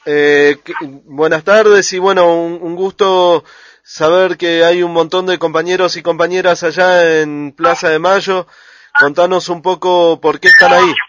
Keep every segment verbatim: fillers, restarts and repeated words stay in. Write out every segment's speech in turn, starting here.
Eh, que, buenas tardes y bueno, un, un gusto saber que hay un montón de compañeros y compañeras allá en Plaza de Mayo. Contanos un poco por qué están ahí.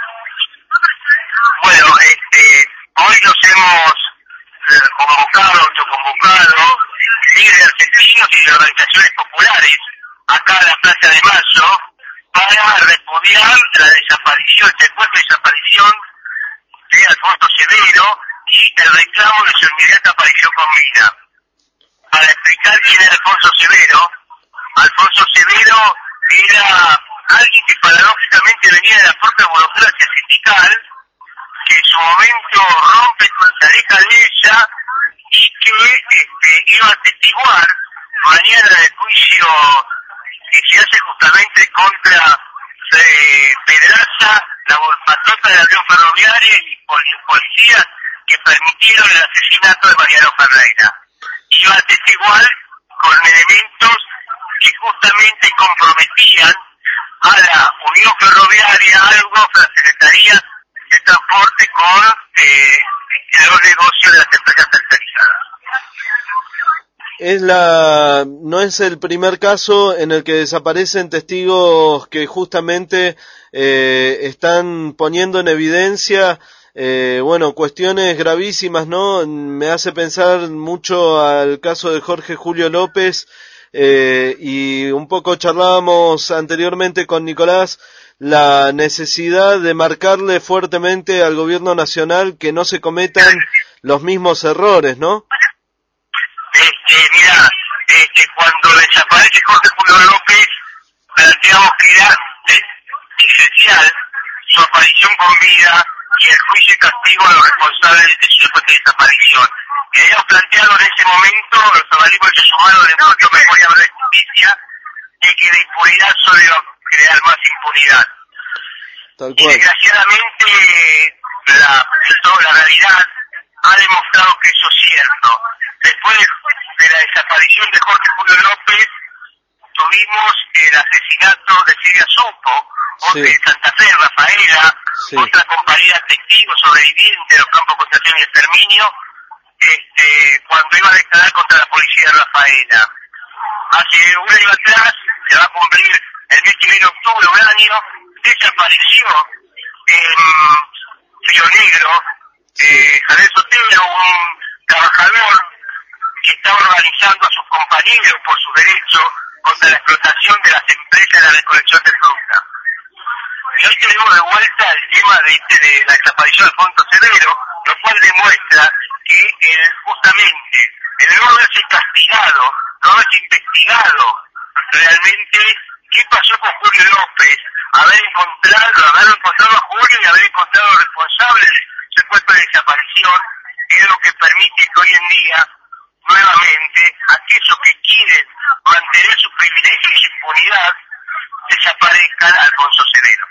Bueno, este, hoy nos hemos eh, convocado, autoconvocado, líderes argentinos y de organizaciones populares acá en la Plaza de Mayo para repudiar la desaparición, el secuestro y desaparición de Alfonso Severo y el reclamo de su inmediata aparición con vida. Para explicar quién era Alfonso Severo, Alfonso Severo era alguien que paradójicamente venía de la propia burocracia sindical, que en su momento rompe con la deja de ella y que este, iba a atestiguar mañana en el juicio que se hace justamente contra eh, Pedraza, la patota de la Unión Ferroviaria y policías que permitieron el asesinato de Mariano Ferreira. Iba a atestiguar con elementos que justamente comprometían a la Unión Ferroviaria, algo a la Secretaría de Transporte con eh, los negocios de las empresas tercerizadas. Es la, no es el primer caso en el que desaparecen testigos que justamente eh, están poniendo en evidencia eh, bueno, cuestiones gravísimas, ¿no? Me hace pensar mucho al caso de Jorge Julio López eh, y un poco charlábamos anteriormente con Nicolás la necesidad de marcarle fuertemente al gobierno nacional que no se cometan los mismos errores, ¿no? Este, mira, este, cuando desaparece Jorge Julio López, planteamos que era esencial su aparición con vida y el juicio y castigo a los responsables de su supuesta desaparición. Y habíamos planteado en ese momento los organismos de derechos humanos de propio memoria de justicia de que la impunidad solo iba a crear más impunidad. Tal cual. Y desgraciadamente la, toda la realidad ha demostrado que eso es cierto. Después de la desaparición de Jorge Julio López, tuvimos el asesinato de Silvia Supo, otra de Santa Fe, Rafaela, sí. Otra compañera testigo sobreviviente de los campos de concentración y exterminio, este, cuando iba a declarar contra la policía de Rafaela. Hace un año atrás, se va a cumplir el mes que viene, octubre, un año, desapareció en Río Negro, eh, Javier Sotelo, un trabajador que estaba organizando a sus compañeros por su derecho contra la explotación de las empresas de la recolección de fruta. Y hoy tenemos de vuelta el tema de, este, de la desaparición de Alfonso Severo, lo cual demuestra que el, justamente el no haberse castigado, no haberse investigado realmente qué pasó con Julio López, haber encontrado, haber encontrado a Julio y haber encontrado al responsable del secuestro de desaparición, es lo que permite que hoy en día nuevamente aquellos que quieren mantener su privilegio y su impunidad desaparezcan a Alfonso Severo.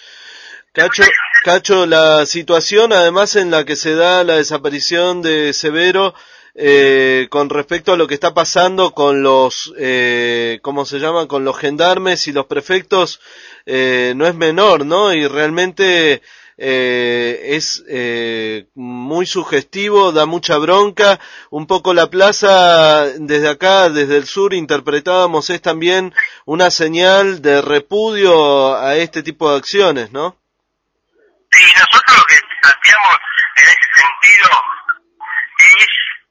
Cacho, Cacho, la situación además en la que se da la desaparición de Severo eh, con respecto a lo que está pasando con los, eh, ¿cómo se llama? Con los gendarmes y los prefectos eh, no es menor, ¿no? Y realmente eh, es eh, muy sugestivo, da mucha bronca. Un poco la plaza desde acá, desde el sur, interpretábamos es también una señal de repudio a este tipo de acciones, ¿no? Sí, nosotros lo que planteamos en ese sentido es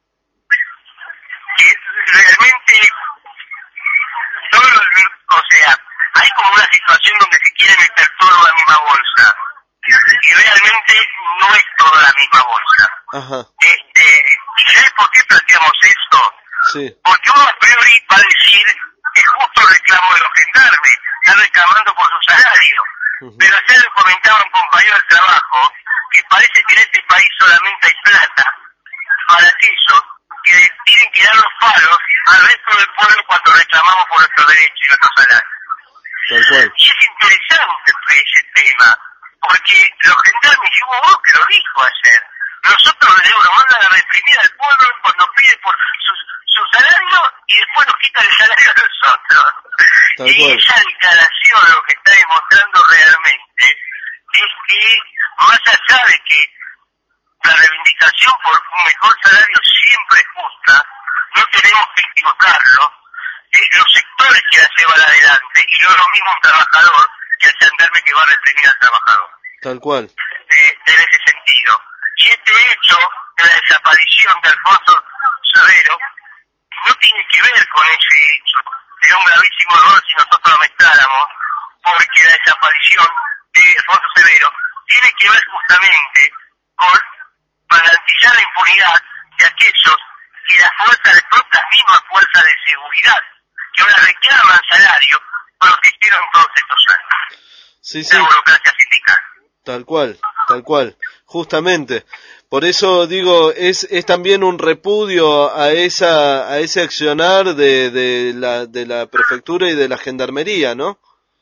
que realmente todo, o sea, hay como una situación donde se quiere meter todo en la misma bolsa y realmente no es toda la misma bolsa. Ajá. Este, ¿y sabes por qué planteamos esto? Sí. Porque uno a priori va a decir que es justo el reclamo de los gendarmes, están reclamando por su salario. Uh-huh. Pero ayer le comentaba a un compañero del trabajo que parece que en este país solamente hay plata para aquellos que tienen que dar los palos al resto del pueblo cuando reclamamos por nuestros derechos y nuestros salarios. Y es interesante ese tema, porque los gendarmes, y hubo vos que lo dijo ayer, nosotros nos mandan a reprimir al pueblo cuando pide por su, su salario y después nos quitan el salario a nosotros. Tal y cual. Esa declaración lo que está demostrando realmente es que, más allá de que la reivindicación luchación por un mejor salario siempre es justa, no tenemos que equivocarlo, eh, los sectores que la llevan adelante, y no es lo mismo un trabajador que el gendarme que va a reprimir al trabajador. Tal cual. Eh, en ese sentido. Y este hecho de la desaparición de Alfonso Severo no tiene que ver con ese hecho. Sería un gravísimo error si nosotros lo mezcláramos, porque la desaparición de Alfonso Severo tiene que ver justamente con garantizar la impunidad de aquellos que las fuerzas, las propias mismas fuerzas de seguridad, que ahora reclaman salario por lo que hicieron todos estos años. Sí, sí. La burocracia sindical. Tal cual, tal cual. Justamente. Por eso digo, es, es también un repudio a esa, a ese accionar de, de la, de la prefectura y de la gendarmería, ¿no?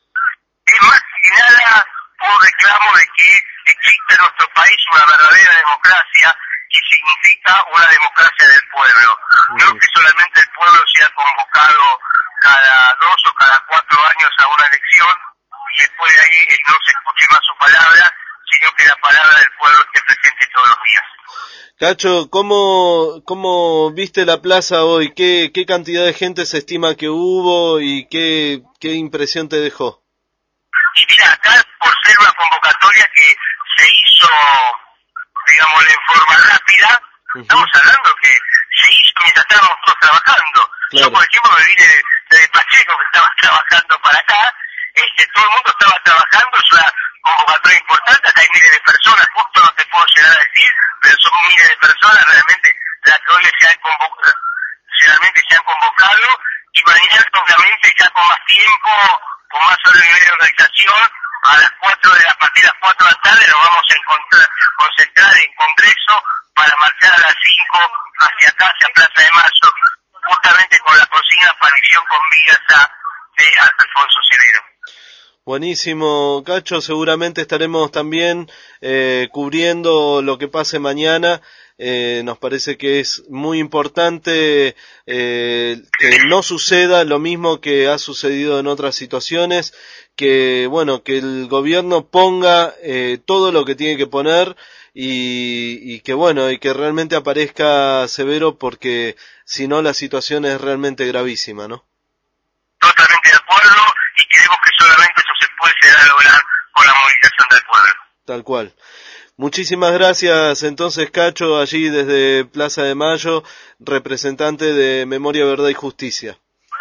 Es más que nada un reclamo de que existe en nuestro país una verdadera democracia que significa una democracia del pueblo. Mm. No que solamente el pueblo sea convocado cada dos o cada cuatro años a una elección y después de ahí no se escuche más su palabra, sino que la palabra del pueblo esté presente todos los días. Cacho, ¿cómo, cómo viste la plaza hoy? ¿Qué, qué cantidad de gente se estima que hubo y qué, qué impresión te dejó? Y mira, acá por ser una convocatoria que se hizo, digamos, en forma rápida, uh-huh. Estamos hablando que se hizo mientras estábamos todos trabajando. Claro. Yo, por ejemplo, me vine de, de Pacheco, que estaba trabajando para acá, este, todo el mundo estaba trabajando, es una convocatoria importante, acá hay miles de personas, justo no te puedo llegar a decir, pero son miles de personas realmente las que hoy se han convocado, realmente se han convocado, y mañana obviamente ya con más tiempo, con más solo nivel de organización, a las cuatro de la, a partir de las cuatro de la tarde nos vamos a encontrar, concentrar en Congreso para marchar a las cinco hacia acá, hacia Plaza de Mayo, justamente con la consigna aparición con vidas de Alfonso Severo. Buenísimo, Cacho, seguramente estaremos también eh, cubriendo lo que pase mañana. Eh, nos parece que es muy importante eh, que no suceda lo mismo que ha sucedido en otras situaciones, que bueno, que el gobierno ponga eh, todo lo que tiene que poner y, y que bueno, y que realmente aparezca Severo, porque si no la situación es realmente gravísima, ¿no? Totalmente de acuerdo, y creemos que solamente eso se puede llegar a lograr con la movilización del pueblo. Tal cual. Muchísimas gracias entonces, Cacho, allí desde Plaza de Mayo, representante de Memoria, Verdad y Justicia.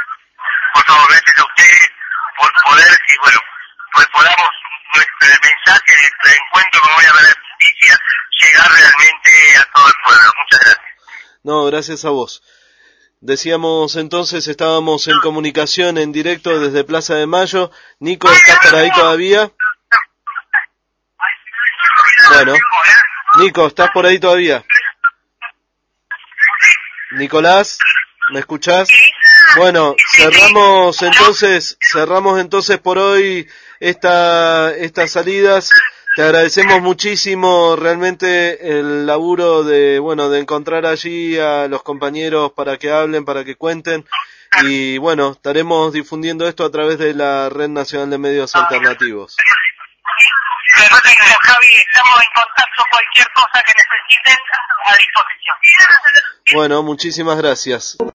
Por favor, gracias a ustedes por poder, y bueno, pues podamos nuestro mensaje, nuestro encuentro con Memoria, Verdad y Justicia, llegar realmente a todo el pueblo. Muchas gracias. No, gracias a vos. Decíamos entonces, estábamos en comunicación en directo desde Plaza de Mayo. Nico, ¿estás por ahí todavía? Bueno, Nico, ¿estás por ahí todavía? Nicolás, ¿me escuchás? Bueno, cerramos entonces, cerramos entonces por hoy esta, estas salidas. Te agradecemos muchísimo realmente el laburo de, bueno, de encontrar allí a los compañeros para que hablen, para que cuenten. Y bueno, estaremos difundiendo esto a través de la Red Nacional de Medios Alternativos. Javi, estamos en contacto, cualquier cosa que necesiten, a disposición. Bueno, muchísimas gracias.